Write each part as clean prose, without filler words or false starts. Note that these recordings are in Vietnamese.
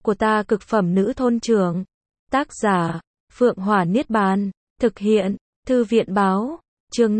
của ta cực phẩm nữ thôn trưởng. Tác giả, Phượng Hỏa Niết Bàn. Thực hiện, Thư viện Báo. Chương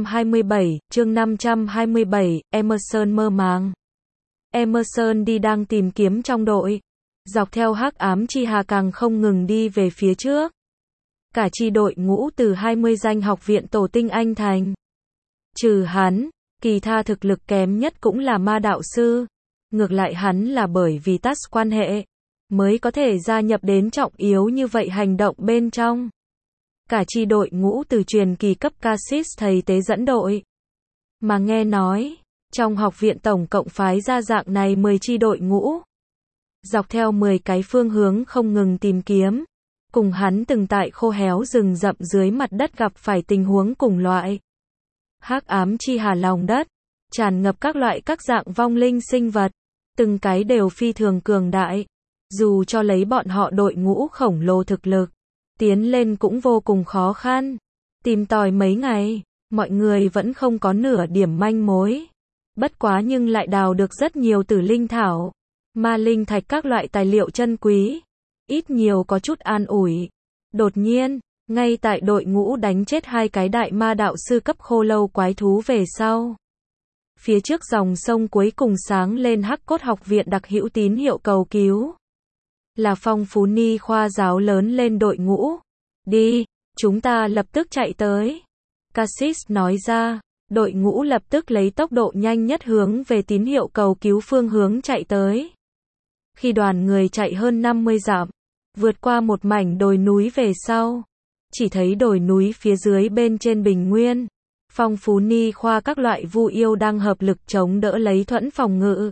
527, Emerson mơ màng. Emerson đi đang tìm kiếm trong đội. Dọc theo hắc ám chi hà càng không ngừng đi về phía trước. Cả chi đội ngũ từ 20 danh học viện tổ tinh anh thành. Trừ hắn, kỳ tha thực lực kém nhất cũng là ma đạo sư. Ngược lại hắn là bởi vì TAS quan hệ, mới có thể gia nhập đến trọng yếu như vậy hành động bên trong. Cả chi đội ngũ từ truyền kỳ cấp Cassis thầy tế dẫn đội. Mà nghe nói, trong học viện tổng cộng phái ra dạng này 10 chi đội ngũ. Dọc theo 10 cái phương hướng không ngừng tìm kiếm. Cùng hắn từng tại khô héo rừng rậm dưới mặt đất gặp phải tình huống cùng loại. Hắc ám chi hà lòng đất, tràn ngập các loại các dạng vong linh sinh vật. Từng cái đều phi thường cường đại. Dù cho lấy bọn họ đội ngũ khổng lồ thực lực, tiến lên cũng vô cùng khó khăn. Tìm tòi mấy ngày, mọi người vẫn không có nửa điểm manh mối. Bất quá nhưng lại đào được rất nhiều tử linh thảo, ma linh thạch các loại tài liệu chân quý. Ít nhiều có chút an ủi. Đột nhiên, ngay tại đội ngũ đánh chết 2 cái đại ma đạo sư cấp khô lâu quái thú về sau. Phía trước dòng sông cuối cùng sáng lên Hắc Cốt học viện đặc hữu tín hiệu cầu cứu. Là Phong Phú Ni khoa giáo lớn lên đội ngũ. Đi, chúng ta lập tức chạy tới. Cassis nói ra, đội ngũ lập tức lấy tốc độ nhanh nhất hướng về tín hiệu cầu cứu phương hướng chạy tới. Khi đoàn người chạy hơn 50 dặm, vượt qua một mảnh đồi núi về sau, chỉ thấy đồi núi phía dưới bên trên bình nguyên. Phong Phú Ni khoa các loại vu yêu đang hợp lực chống đỡ lấy thuẫn phòng ngự.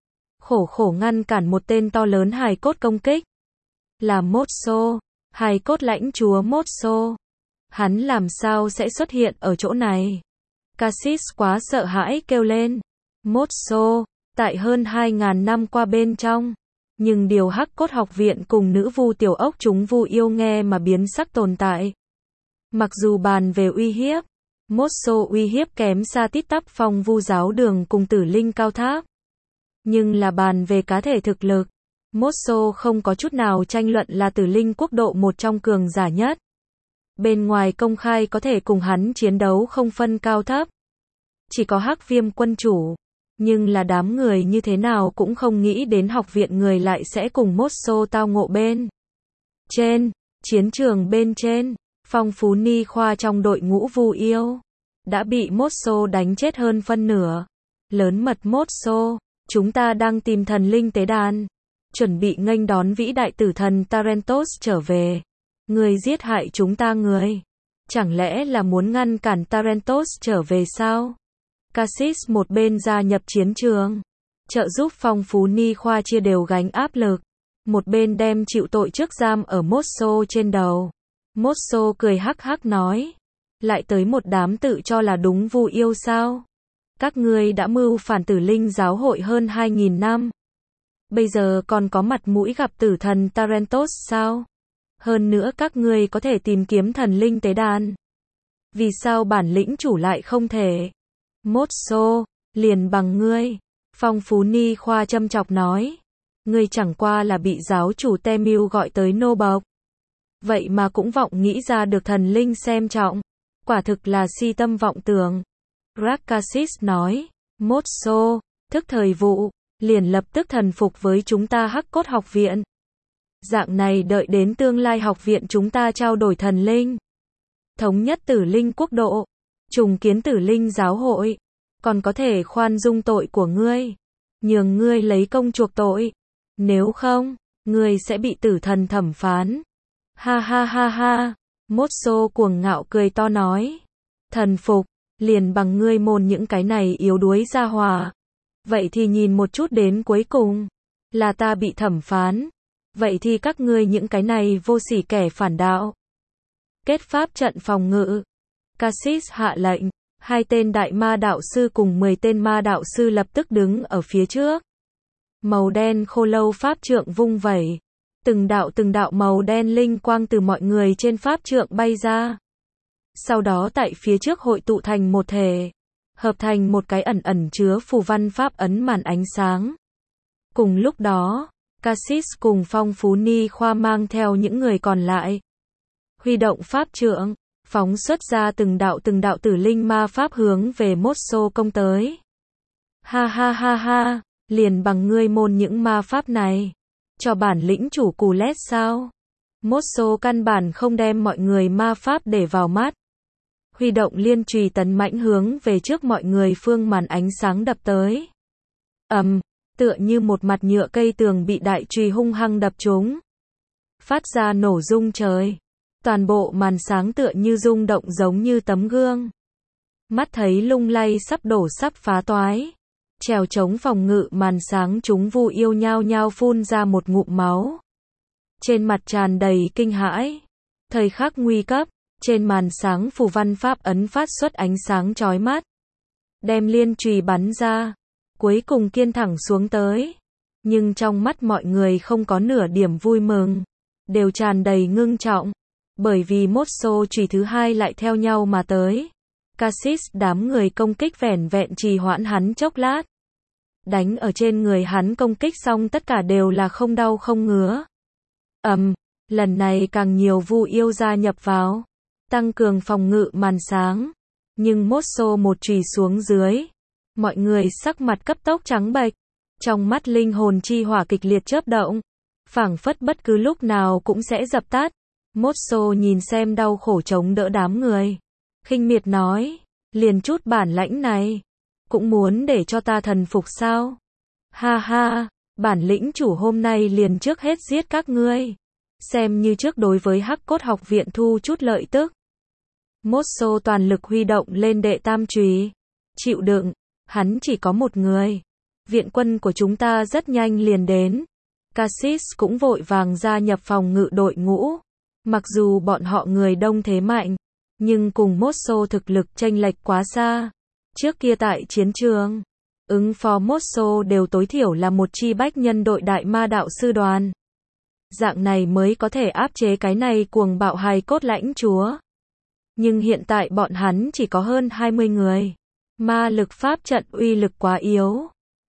Khổ ngăn cản một tên to lớn hài cốt công kích. Là Motso, hài cốt lãnh chúa Motso. Hắn làm sao sẽ xuất hiện ở chỗ này? Cassis quá sợ hãi kêu lên. Motso, tại hơn 2.000 năm qua bên trong. Nhưng điều Hắc Cốt học viện cùng nữ vu tiểu ốc chúng vu yêu nghe mà biến sắc tồn tại. Mặc dù bàn về uy hiếp, Motso uy hiếp kém xa tít tắp Phong Vu giáo đường cùng Tử Linh cao tháp. Nhưng là bàn về cá thể thực lực, Motso không có chút nào tranh luận là Tử Linh quốc độ một trong cường giả nhất. Bên ngoài công khai có thể cùng hắn chiến đấu không phân cao thấp. Chỉ có Hắc Viêm quân chủ. Nhưng là đám người như thế nào cũng không nghĩ đến học viện người lại sẽ cùng Motso tao ngộ bên trên, chiến trường bên trên. Phong Phú Ni khoa trong đội ngũ vu yêu đã bị Motso đánh chết hơn phân nửa. Lớn mật Motso, chúng ta đang tìm thần linh tế đàn, chuẩn bị nghênh đón vĩ đại tử thần Tarentos trở về. Người giết hại chúng ta người, chẳng lẽ là muốn ngăn cản Tarentos trở về sao? Cassis một bên gia nhập chiến trường, trợ giúp Phong Phú Ni khoa chia đều gánh áp lực, một bên đem chịu tội trước giam ở Motso trên đầu. Motso cười hắc hắc nói, lại tới một đám tự cho là đúng vu yêu sao? Các ngươi đã mưu phản Tử Linh giáo hội hơn 2.000 năm. Bây giờ còn có mặt mũi gặp tử thần Tarentos sao? Hơn nữa các ngươi có thể tìm kiếm thần linh tế đàn. Vì sao bản lĩnh chủ lại không thể? Motso, liền bằng ngươi. Phong Phú Ni khoa châm chọc nói. Ngươi chẳng qua là bị giáo chủ Temil gọi tới nô bộc. Vậy mà cũng vọng nghĩ ra được thần linh xem trọng. Quả thực là si tâm vọng tưởng. Cassis nói. Motso, thức thời vụ, liền lập tức thần phục với chúng ta Hắc Cốt học viện. Dạng này đợi đến tương lai học viện chúng ta trao đổi thần linh. Thống nhất Tử Linh quốc độ. Trùng kiến Tử Linh giáo hội. Còn có thể khoan dung tội của ngươi. Nhường ngươi lấy công chuộc tội. Nếu không, ngươi sẽ bị tử thần thẩm phán. Ha ha ha ha. Motso cuồng ngạo cười to nói. Thần phục, liền bằng ngươi môn những cái này yếu đuối ra hòa. Vậy thì nhìn một chút đến cuối cùng. Là ta bị thẩm phán. Vậy thì các ngươi những cái này vô sỉ kẻ phản đạo. Kết pháp trận phòng ngự. Cassis hạ lệnh. 2 tên đại ma đạo sư cùng 10 tên ma đạo sư lập tức đứng ở phía trước. Màu đen khô lâu pháp trượng vung vẩy. Từng đạo màu đen linh quang từ mọi người trên pháp trượng bay ra. Sau đó tại phía trước hội tụ thành một thể. Hợp thành một cái ẩn chứa phù văn pháp ấn màn ánh sáng. Cùng lúc đó, Cassius cùng Phong Phú Ni Khoa mang theo những người còn lại. Huy động pháp trượng, phóng xuất ra từng đạo tử linh ma pháp hướng về Mosso công tới. Ha ha ha ha, liền bằng ngươi môn những ma pháp này. Cho bản lĩnh chủ cù lét sao? Mosso căn bản không đem mọi người ma pháp để vào mắt. Huy động liên chùy tấn mãnh hướng về trước mọi người phương màn ánh sáng đập tới. Tựa như một mặt nhựa cây tường bị đại chùy hung hăng đập trúng. Phát ra nổ rung trời. Toàn bộ màn sáng tựa như rung động giống như tấm gương. Mắt thấy lung lay sắp đổ sắp phá toái. Trèo chống phòng ngự màn sáng chúng Vu yêu nhao nhao phun ra một ngụm máu. Trên mặt tràn đầy kinh hãi. Thời khắc nguy cấp, trên màn sáng phù văn pháp ấn phát xuất ánh sáng chói mắt. Đem liên chùy bắn ra. Cuối cùng kiên thẳng xuống tới. Nhưng trong mắt mọi người không có nửa điểm vui mừng. Đều tràn đầy ngưng trọng. Bởi vì Mosso chùy thứ hai lại theo nhau mà tới. Cassius đám người công kích vẻn vẹn trì hoãn hắn chốc lát. Đánh ở trên người hắn công kích xong tất cả đều là không đau không ngứa. Lần này càng nhiều Vu yêu gia nhập vào. Tăng cường phòng ngự màn sáng. Nhưng Mosso một chùy xuống dưới. Mọi người sắc mặt cấp tốc trắng bệch. Trong mắt linh hồn chi hỏa kịch liệt chớp động. Phảng phất bất cứ lúc nào cũng sẽ dập tắt. Mosso nhìn xem đau khổ chống đỡ đám người. Khinh miệt nói. Liền chút bản lãnh này. Cũng muốn để cho ta thần phục sao? Ha ha, bản lĩnh chủ hôm nay liền trước hết giết các ngươi. Xem như trước đối với Hắc Cốt học viện thu chút lợi tức. Mosso toàn lực huy động lên đệ tam chùy. Chịu đựng, hắn chỉ có một người. Viện quân của chúng ta rất nhanh liền đến. Cassius cũng vội vàng gia nhập phòng ngự đội ngũ. Mặc dù bọn họ người đông thế mạnh, nhưng cùng Mosso thực lực chênh lệch quá xa. Trước kia tại chiến trường, ứng phó Mosso đều tối thiểu là một chi bách nhân đội đại ma đạo sư đoàn. Dạng này mới có thể áp chế cái này cuồng bạo hài cốt lãnh chúa. Nhưng hiện tại bọn hắn chỉ có hơn 20 người. Ma lực pháp trận uy lực quá yếu.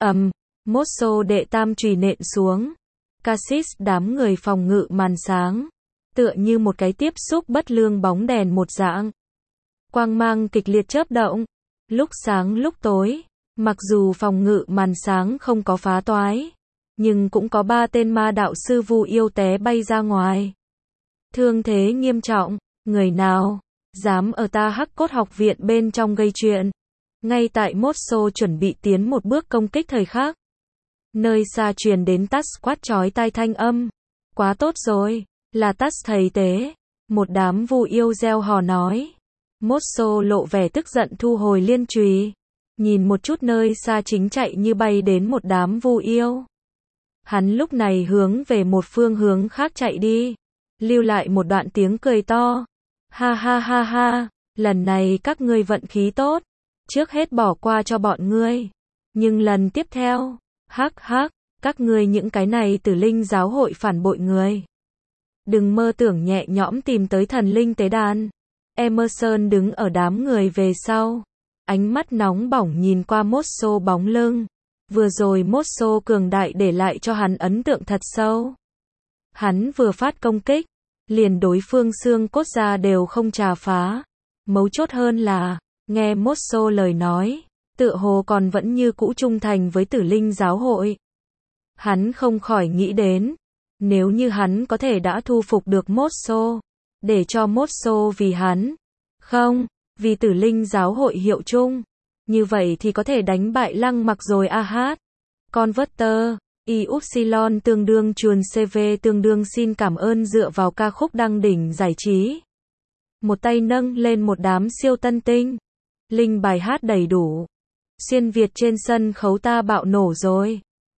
Mosso đệ tam chùy nện xuống. Cassius đám người phòng ngự màn sáng. Tựa như một cái tiếp xúc bất lương bóng đèn một dạng. Quang mang kịch liệt chớp động. Lúc sáng lúc tối. Mặc dù phòng ngự màn sáng không có phá toái. Nhưng cũng có 3 tên ma đạo sư Vu yêu té bay ra ngoài. Thương thế nghiêm trọng. Người nào dám ở ta Hắc Cốt học viện bên trong gây chuyện. Ngay tại Mosso chuẩn bị tiến một bước công kích thời khắc. Nơi xa truyền đến Tắt quát chói tai thanh âm. Quá tốt rồi, là Tắt thầy tế. Một đám Vu yêu reo hò nói. Mosso lộ vẻ tức giận thu hồi liên chùy. Nhìn một chút nơi xa chính chạy như bay đến một đám Vu yêu. Hắn lúc này hướng về một phương hướng khác chạy đi. Lưu lại một đoạn tiếng cười to. Ha ha ha ha, lần này các ngươi vận khí tốt. Trước hết bỏ qua cho bọn ngươi. Nhưng lần tiếp theo, hắc, các ngươi những cái này Tử Linh giáo hội phản bội người. Đừng mơ tưởng nhẹ nhõm tìm tới thần linh tế đàn. Emerson đứng ở đám người về sau. Ánh mắt nóng bỏng nhìn qua Mosso bóng lưng. Vừa rồi Mosso cường đại để lại cho hắn ấn tượng thật sâu. Hắn vừa phát công kích, liền đối phương xương cốt ra đều không chà phá. Mấu chốt hơn là, nghe Mosso lời nói, tựa hồ còn vẫn như cũ trung thành với Tử Linh giáo hội. Hắn không khỏi nghĩ đến, nếu như hắn có thể đã thu phục được Mosso, để cho Mosso vì hắn, không, vì Tử Linh giáo hội hiệu chung, như vậy thì có thể đánh bại Lăng Mặc rồi a hát. Converter, Y-Upsilon tương đương chuồn CV tương đương xin cảm ơn dựa vào ca khúc đăng đỉnh giải trí. Một tay nâng lên một đám siêu tân tinh. Linh bài hát đầy đủ. Xuyên Việt trên sân khấu ta bạo nổ rồi.